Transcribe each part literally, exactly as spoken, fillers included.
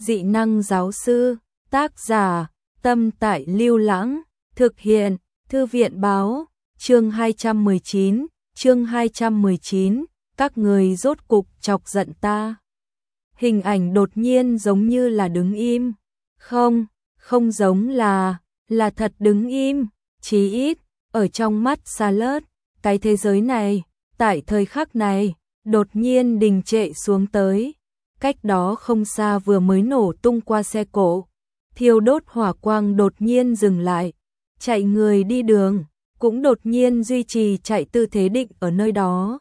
Dị năng giáo sư, tác giả, Tâm Tại Lưu Lãng, thực hiện, Thư viện báo, chương hai trăm mười chín, chương hai trăm mười chín, các người rốt cục chọc giận ta. Hình ảnh đột nhiên giống như là đứng im. Không, không giống là, là thật đứng im, chí ít, ở trong mắt Charlotte, cái thế giới này, tại thời khắc này, đột nhiên đình trệ xuống tới. Cách đó không xa vừa mới nổ tung qua xe cộ, thiêu đốt hỏa quang đột nhiên dừng lại, chạy người đi đường, cũng đột nhiên duy trì chạy tư thế định ở nơi đó.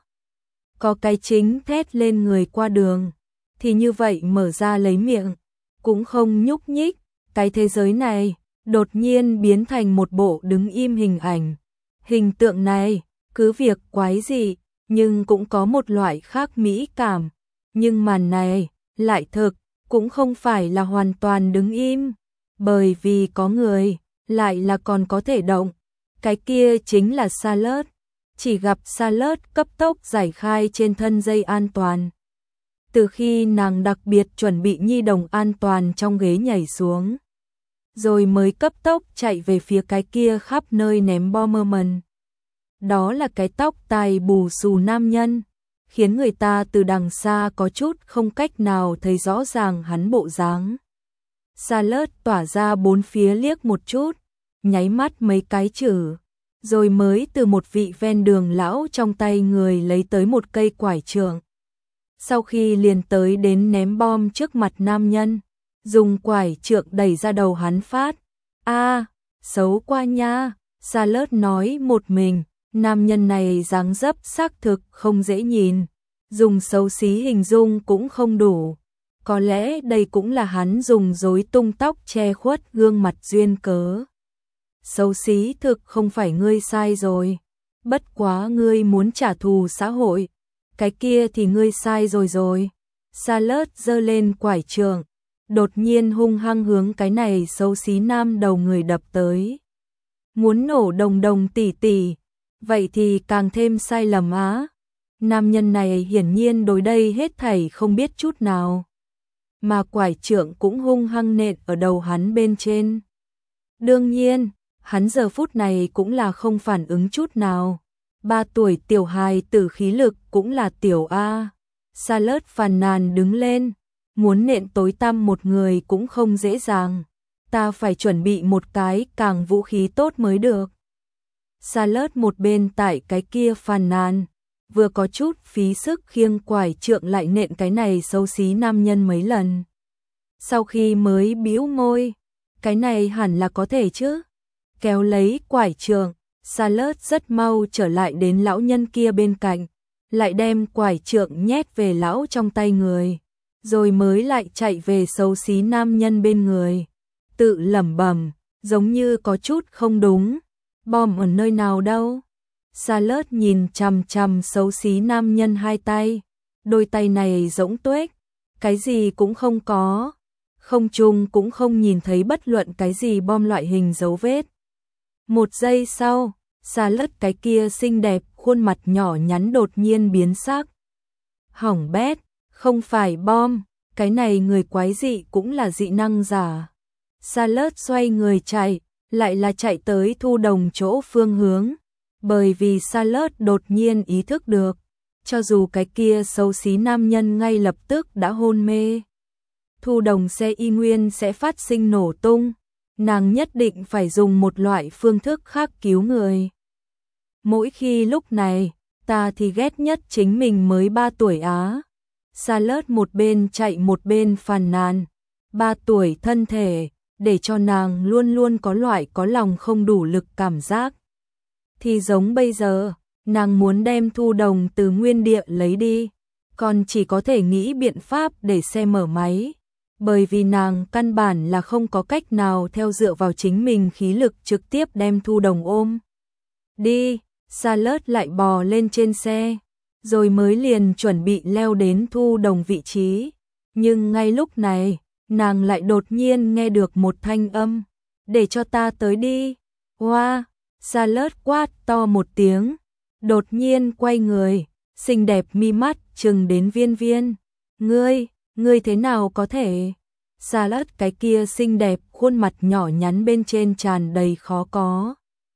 Có cái chính thét lên người qua đường, thì như vậy mở ra lấy miệng, cũng không nhúc nhích, cái thế giới này, đột nhiên biến thành một bộ đứng im hình ảnh. Hình tượng này, cứ việc quái dị, nhưng cũng có một loại khác mỹ cảm. Nhưng màn này, lại thực, cũng không phải là hoàn toàn đứng im, bởi vì có người, lại là còn có thể động. Cái kia chính là Charlotte, chỉ gặp Charlotte cấp tốc giải khai trên thân dây an toàn. Từ khi nàng đặc biệt chuẩn bị nhi đồng an toàn trong ghế nhảy xuống, rồi mới cấp tốc chạy về phía cái kia khắp nơi ném Bomberman. Đó là cái tóc tai bù xù nam nhân, khiến người ta từ đằng xa có chút không cách nào thấy rõ ràng hắn bộ dáng. Charlotte tỏa ra bốn phía liếc một chút, nháy mắt mấy cái chữ, rồi mới từ một vị ven đường lão trong tay người lấy tới một cây quải trượng. Sau khi liền tới đến ném bom trước mặt nam nhân, dùng quải trượng đẩy ra đầu hắn phát. A, xấu quá nha, Charlotte nói một mình. Nam nhân này dáng dấp xác thực không dễ nhìn, dùng xấu xí hình dung cũng không đủ. Có lẽ đây cũng là hắn dùng rối tung tóc che khuất gương mặt duyên cớ. Xấu xí thực không phải ngươi sai rồi, bất quá ngươi muốn trả thù xã hội, cái kia thì ngươi sai rồi rồi. Charlotte giơ lên quải trượng, đột nhiên hung hăng hướng cái này xấu xí nam đầu người đập tới. Muốn nổ đồng đồng tỉ tỉ. Vậy thì càng thêm sai lầm á. Nam nhân này hiển nhiên đối đây hết thảy không biết chút nào. Mà quải trượng cũng hung hăng nện ở đầu hắn bên trên. Đương nhiên, hắn giờ phút này cũng là không phản ứng chút nào. Ba tuổi tiểu hài tử khí lực cũng là tiểu A. Charlotte phàn nàn đứng lên. Muốn nện tối tăm một người cũng không dễ dàng. Ta phải chuẩn bị một cái càng vũ khí tốt mới được. Charlotte một bên tại cái kia phàn nàn, vừa có chút phí sức khiêng quải trượng lại nện cái này xấu xí nam nhân mấy lần. Sau khi mới bĩu môi, cái này hẳn là có thể chứ. Kéo lấy quải trượng, Charlotte rất mau trở lại đến lão nhân kia bên cạnh, lại đem quải trượng nhét về lão trong tay người, rồi mới lại chạy về xấu xí nam nhân bên người, tự lẩm bẩm, giống như có chút không đúng. Bom ở nơi nào đâu? Charlotte nhìn chằm chằm xấu xí nam nhân hai tay, đôi tay này rỗng tuếch, cái gì cũng không có, không trung cũng không nhìn thấy bất luận cái gì bom loại hình dấu vết. Một giây sau, Charlotte cái kia xinh đẹp khuôn mặt nhỏ nhắn đột nhiên biến sắc. Hỏng bét, không phải bom, cái này người quái dị cũng là dị năng giả. Charlotte xoay người chạy, lại là chạy tới Thu Đồng chỗ phương hướng, bởi vì Charlotte đột nhiên ý thức được, cho dù cái kia xấu xí nam nhân ngay lập tức đã hôn mê, Thu Đồng xe y nguyên sẽ phát sinh nổ tung, nàng nhất định phải dùng một loại phương thức khác cứu người. Mỗi khi lúc này, ta thì ghét nhất chính mình mới ba tuổi á. Charlotte một bên chạy một bên phàn nàn, ba tuổi thân thể, để cho nàng luôn luôn có loại có lòng không đủ lực cảm giác. Thì giống bây giờ, nàng muốn đem Thu Đồng từ nguyên địa lấy đi, còn chỉ có thể nghĩ biện pháp để xe mở máy, bởi vì nàng căn bản là không có cách nào theo dựa vào chính mình khí lực trực tiếp đem Thu Đồng ôm đi. Charlotte lại bò lên trên xe, rồi mới liền chuẩn bị leo đến Thu Đồng vị trí, nhưng ngay lúc này, nàng lại đột nhiên nghe được một thanh âm, để cho ta tới đi. Hoa, wow, Charlotte quát to một tiếng, đột nhiên quay người, xinh đẹp mi mắt trừng đến viên viên. Ngươi, ngươi thế nào có thể? Salad cái kia xinh đẹp, khuôn mặt nhỏ nhắn bên trên tràn đầy khó có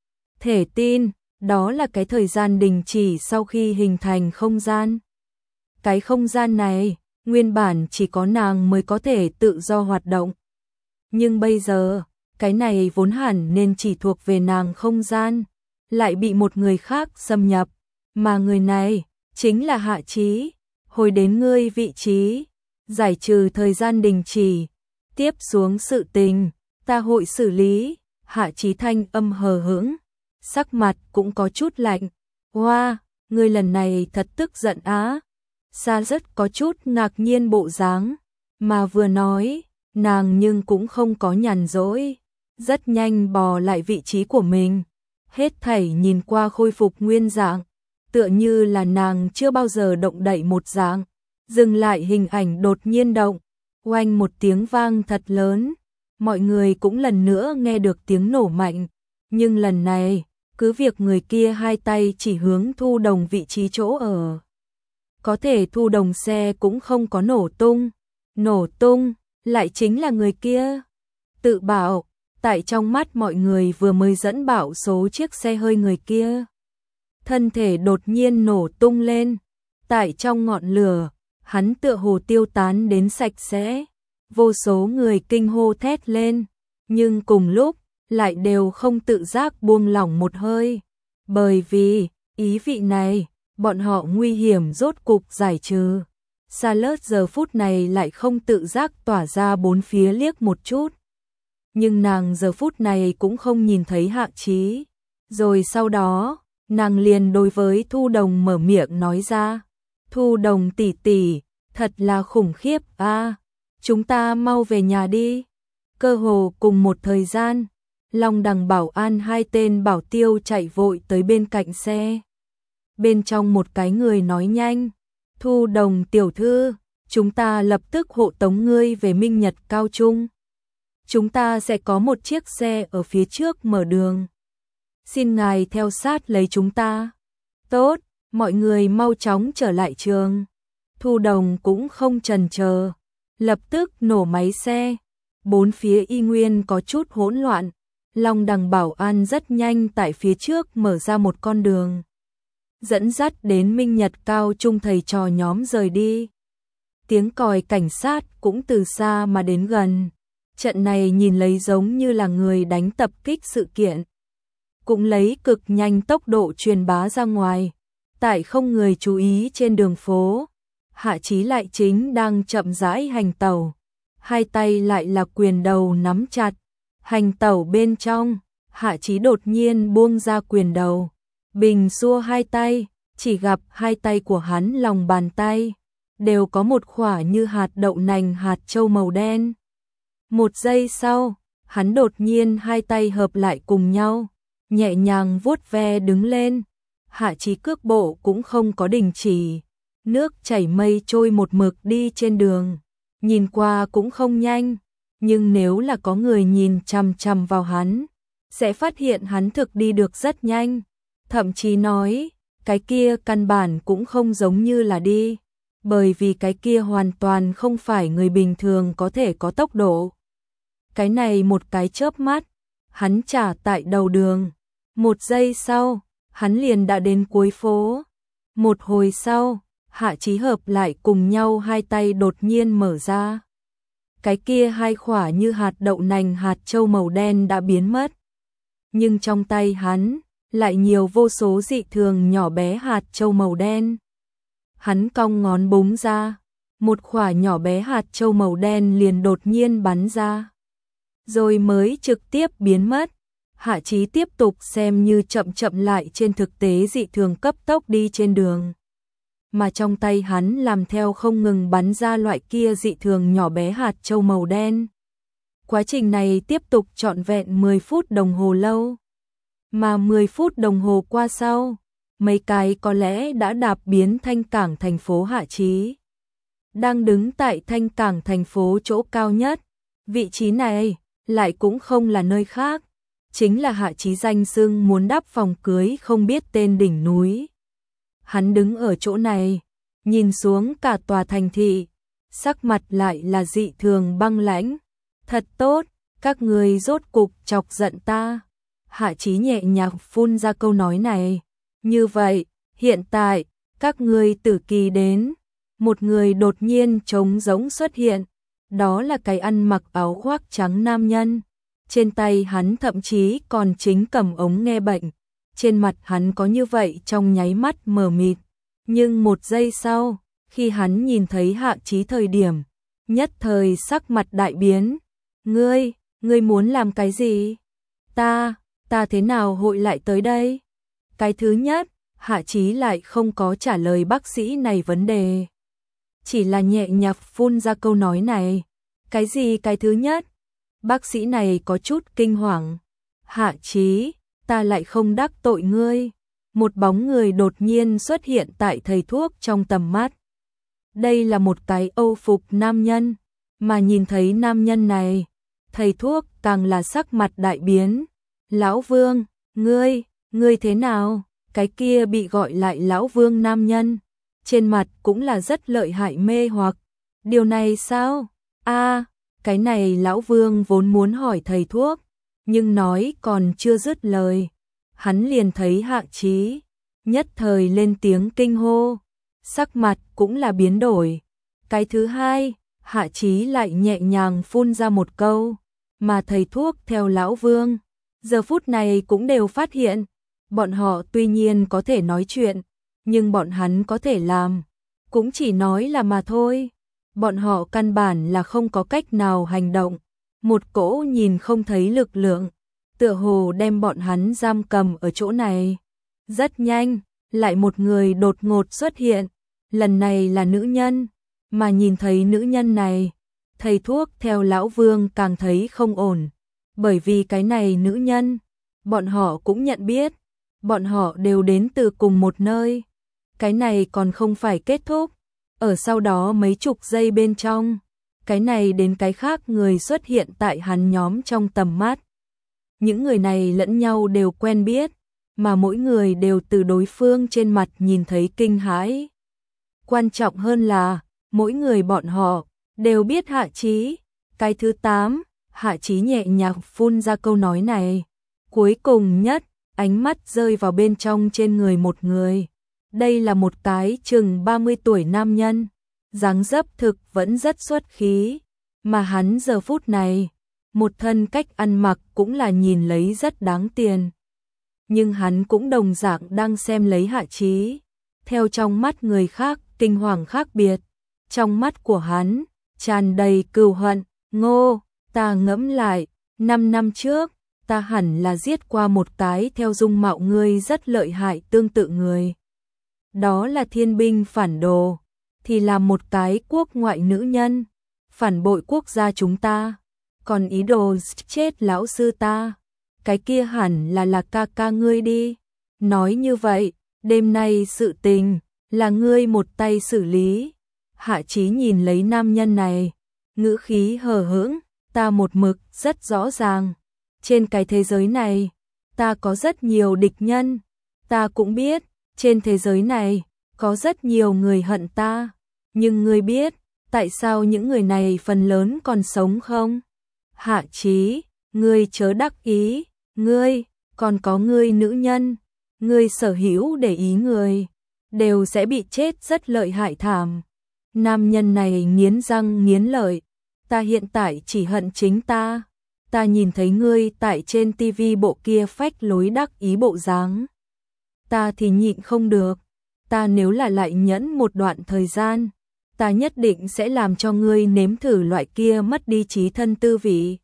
thể tin, đó là cái thời gian đình chỉ sau khi hình thành không gian. Cái không gian này, nguyên bản chỉ có nàng mới có thể tự do hoạt động. Nhưng bây giờ, cái này vốn hẳn nên chỉ thuộc về nàng không gian, lại bị một người khác xâm nhập, mà người này chính là Hạ Chí. Hồi đến ngươi vị trí, giải trừ thời gian đình chỉ, tiếp xuống sự tình, ta hội xử lý. Hạ Chí thanh âm hờ hững, sắc mặt cũng có chút lạnh. Hoa, ngươi lần này thật tức giận á. Sa rất có chút ngạc nhiên bộ dáng, mà vừa nói, nàng nhưng cũng không có nhàn rỗi, rất nhanh bò lại vị trí của mình, hết thảy nhìn qua khôi phục nguyên dạng, tựa như là nàng chưa bao giờ động đậy một dạng. Dừng lại hình ảnh đột nhiên động, oanh một tiếng vang thật lớn, mọi người cũng lần nữa nghe được tiếng nổ mạnh, nhưng lần này, cứ việc người kia hai tay chỉ hướng Thu Đồng vị trí chỗ ở. Có thể Thu Đồng xe cũng không có nổ tung, nổ tung, lại chính là người kia. Tự bảo, tại trong mắt mọi người vừa mới dẫn bảo số chiếc xe hơi người kia. Thân thể đột nhiên nổ tung lên, tại trong ngọn lửa, hắn tựa hồ tiêu tán đến sạch sẽ, vô số người kinh hô thét lên, nhưng cùng lúc, lại đều không tự giác buông lỏng một hơi, bởi vì, ý vị này, bọn họ nguy hiểm rốt cục giải trừ. Salad giờ phút này lại không tự giác tỏa ra bốn phía liếc một chút. Nhưng nàng giờ phút này cũng không nhìn thấy Hạ Chí. Rồi sau đó, nàng liền đối với Thu Đồng mở miệng nói ra. Thu Đồng tỷ tỷ, thật là khủng khiếp a, chúng ta mau về nhà đi. Cơ hồ cùng một thời gian, Long Đằng Bảo An hai tên bảo tiêu chạy vội tới bên cạnh xe. Bên trong một cái người nói nhanh, Thu Đồng tiểu thư, chúng ta lập tức hộ tống ngươi về Minh Nhật Cao Trung. Chúng ta sẽ có một chiếc xe ở phía trước mở đường. Xin ngài theo sát lấy chúng ta. Tốt, mọi người mau chóng trở lại trường. Thu Đồng cũng không chần chờ, lập tức nổ máy xe. Bốn phía y nguyên có chút hỗn loạn. Long Đằng Bảo An rất nhanh tại phía trước mở ra một con đường, dẫn dắt đến Minh Nhật Cao Trung thầy trò nhóm rời đi. Tiếng còi cảnh sát cũng từ xa mà đến gần. Trận này nhìn lấy giống như là người đánh tập kích sự kiện, cũng lấy cực nhanh tốc độ truyền bá ra ngoài. Tại không người chú ý trên đường phố, Hạ Chí lại chính đang chậm rãi hành tẩu, hai tay lại là quyền đầu nắm chặt. Hành tẩu bên trong, Hạ Chí đột nhiên buông ra quyền đầu, bình xua hai tay, chỉ gặp hai tay của hắn lòng bàn tay đều có một khỏa như hạt đậu nành hạt châu màu đen. Một giây sau, hắn đột nhiên hai tay hợp lại cùng nhau, nhẹ nhàng vuốt ve đứng lên. Hạ Chí cước bộ cũng không có đình chỉ, nước chảy mây trôi một mực đi trên đường, nhìn qua cũng không nhanh, nhưng nếu là có người nhìn chằm chằm vào hắn, sẽ phát hiện hắn thực đi được rất nhanh, thậm chí nói, cái kia căn bản cũng không giống như là đi, bởi vì cái kia hoàn toàn không phải người bình thường có thể có tốc độ. Cái này một cái chớp mắt, hắn trả tại đầu đường, một giây sau, hắn liền đã đến cuối phố. Một hồi sau, Hạ Chí hợp lại cùng nhau hai tay đột nhiên mở ra. Cái kia hai khỏa như hạt đậu nành hạt châu màu đen đã biến mất. Nhưng trong tay hắn, lại nhiều vô số dị thường nhỏ bé hạt châu màu đen. Hắn cong ngón búng ra, một khỏa nhỏ bé hạt châu màu đen liền đột nhiên bắn ra, rồi mới trực tiếp biến mất. Hạ Chí tiếp tục xem như chậm chậm lại trên thực tế dị thường cấp tốc đi trên đường. Mà trong tay hắn làm theo không ngừng bắn ra loại kia dị thường nhỏ bé hạt châu màu đen. Quá trình này tiếp tục trọn vẹn mười phút đồng hồ lâu. Mà mười phút đồng hồ qua sau, mấy cái có lẽ đã đạp biến Thanh Cảng thành phố Hạ Chí. Đang đứng tại Thanh Cảng thành phố chỗ cao nhất, vị trí này lại cũng không là nơi khác, chính là Hạ Chí danh xưng muốn đắp phòng cưới không biết tên đỉnh núi. Hắn đứng ở chỗ này, nhìn xuống cả tòa thành thị, sắc mặt lại là dị thường băng lãnh. Thật tốt, các người rốt cục chọc giận ta. Hạ Chí nhẹ nhàng phun ra câu nói này. Như vậy, hiện tại, các người tử kỳ đến. Một người đột nhiên trống rỗng xuất hiện. Đó là cái ăn mặc áo khoác trắng nam nhân. Trên tay hắn thậm chí còn chính cầm ống nghe bệnh. Trên mặt hắn có như vậy trong nháy mắt mờ mịt. Nhưng một giây sau, khi hắn nhìn thấy Hạ Chí thời điểm, nhất thời sắc mặt đại biến. Ngươi, ngươi muốn làm cái gì? Ta, ta thế nào hội lại tới đây? Cái thứ nhất, Hạ Chí lại không có trả lời bác sĩ này vấn đề. Chỉ là nhẹ nhàng phun ra câu nói này. Cái gì cái thứ nhất? Bác sĩ này có chút kinh hoàng. Hạ Chí, ta lại không đắc tội ngươi. Một bóng người đột nhiên xuất hiện tại thầy thuốc trong tầm mắt. Đây là một cái âu phục nam nhân. Mà nhìn thấy nam nhân này, thầy thuốc càng là sắc mặt đại biến. Lão Vương, ngươi, ngươi thế nào? Cái kia bị gọi lại Lão Vương nam nhân. Trên mặt cũng là rất lợi hại mê hoặc. Điều này sao? A, cái này Lão Vương vốn muốn hỏi thầy thuốc, nhưng nói còn chưa dứt lời. Hắn liền thấy Hạ Chí, nhất thời lên tiếng kinh hô, sắc mặt cũng là biến đổi. Cái thứ hai, Hạ Chí lại nhẹ nhàng phun ra một câu, mà thầy thuốc theo Lão Vương, giờ phút này cũng đều phát hiện, bọn họ tuy nhiên có thể nói chuyện, nhưng bọn hắn có thể làm, cũng chỉ nói là mà thôi. Bọn họ căn bản là không có cách nào hành động, một cỗ nhìn không thấy lực lượng, tựa hồ đem bọn hắn giam cầm ở chỗ này. Rất nhanh, lại một người đột ngột xuất hiện, lần này là nữ nhân, mà nhìn thấy nữ nhân này, thầy thuốc theo Lão Vương càng thấy không ổn, bởi vì cái này nữ nhân, bọn họ cũng nhận biết, bọn họ đều đến từ cùng một nơi. Cái này còn không phải kết thúc, ở sau đó mấy chục giây bên trong, cái này đến cái khác người xuất hiện tại hắn nhóm trong tầm mắt. Những người này lẫn nhau đều quen biết, mà mỗi người đều từ đối phương trên mặt nhìn thấy kinh hãi. Quan trọng hơn là, mỗi người bọn họ đều biết Hạ Chí. Cái thứ tám, Hạ Chí nhẹ nhàng phun ra câu nói này. Cuối cùng nhất, ánh mắt rơi vào bên trong trên người một người. Đây là một cái chừng ba mươi tuổi nam nhân, dáng dấp thực vẫn rất xuất khí, mà hắn giờ phút này, một thân cách ăn mặc cũng là nhìn lấy rất đáng tiền. Nhưng hắn cũng đồng dạng đang xem lấy Hạ Chí, theo trong mắt người khác kinh hoàng khác biệt, trong mắt của hắn tràn đầy cừu hận. Ngô, ta ngẫm lại, năm năm trước, ta hẳn là giết qua một cái theo dung mạo ngươi rất lợi hại tương tự người. Đó là thiên binh phản đồ, thì là một cái quốc ngoại nữ nhân, phản bội quốc gia chúng ta, còn ý đồ chết lão sư ta, cái kia hẳn là là ca ca ngươi đi. Nói như vậy, đêm nay sự tình là ngươi một tay xử lý. Hạ Chí nhìn lấy nam nhân này, ngữ khí hờ hững, ta một mực rất rõ ràng, trên cái thế giới này, ta có rất nhiều địch nhân, ta cũng biết, trên thế giới này, có rất nhiều người hận ta, nhưng ngươi biết, tại sao những người này phần lớn còn sống không? Hạ Chí, ngươi chớ đắc ý, ngươi, còn có ngươi nữ nhân, ngươi sở hữu để ý người, đều sẽ bị chết rất lợi hại thảm. Nam nhân này nghiến răng nghiến lợi, ta hiện tại chỉ hận chính ta, ta nhìn thấy ngươi tại trên tivi bộ kia phách lối đắc ý bộ dáng, ta thì nhịn không được, ta nếu là lại nhẫn một đoạn thời gian, ta nhất định sẽ làm cho ngươi nếm thử loại kia mất đi trí thân tư vị.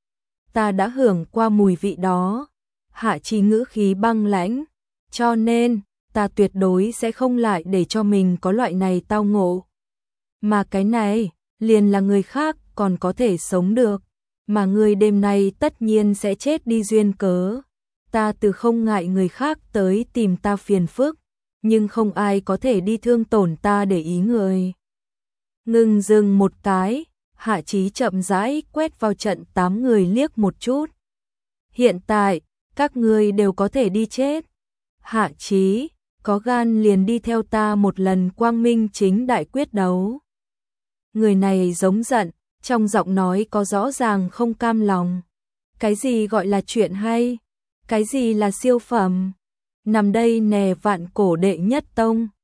Ta đã hưởng qua mùi vị đó. Hạ Chí ngữ khí băng lãnh, cho nên, ta tuyệt đối sẽ không lại để cho mình có loại này tao ngộ. Mà cái này, liền là người khác còn có thể sống được, mà ngươi đêm nay tất nhiên sẽ chết đi duyên cớ. Ta từ không ngại người khác tới tìm ta phiền phức, nhưng không ai có thể đi thương tổn ta để ý người. Ngừng dừng một cái, Hạ Chí chậm rãi quét vào trận tám người liếc một chút. Hiện tại, các ngươi đều có thể đi chết. Hạ Chí, có gan liền đi theo ta một lần quang minh chính đại quyết đấu. người này giống giận, trong giọng nói có rõ ràng không cam lòng. Cái gì gọi là chuyện hay? Cái gì là siêu phẩm? Nằm đây nè vạn cổ đệ nhất tông.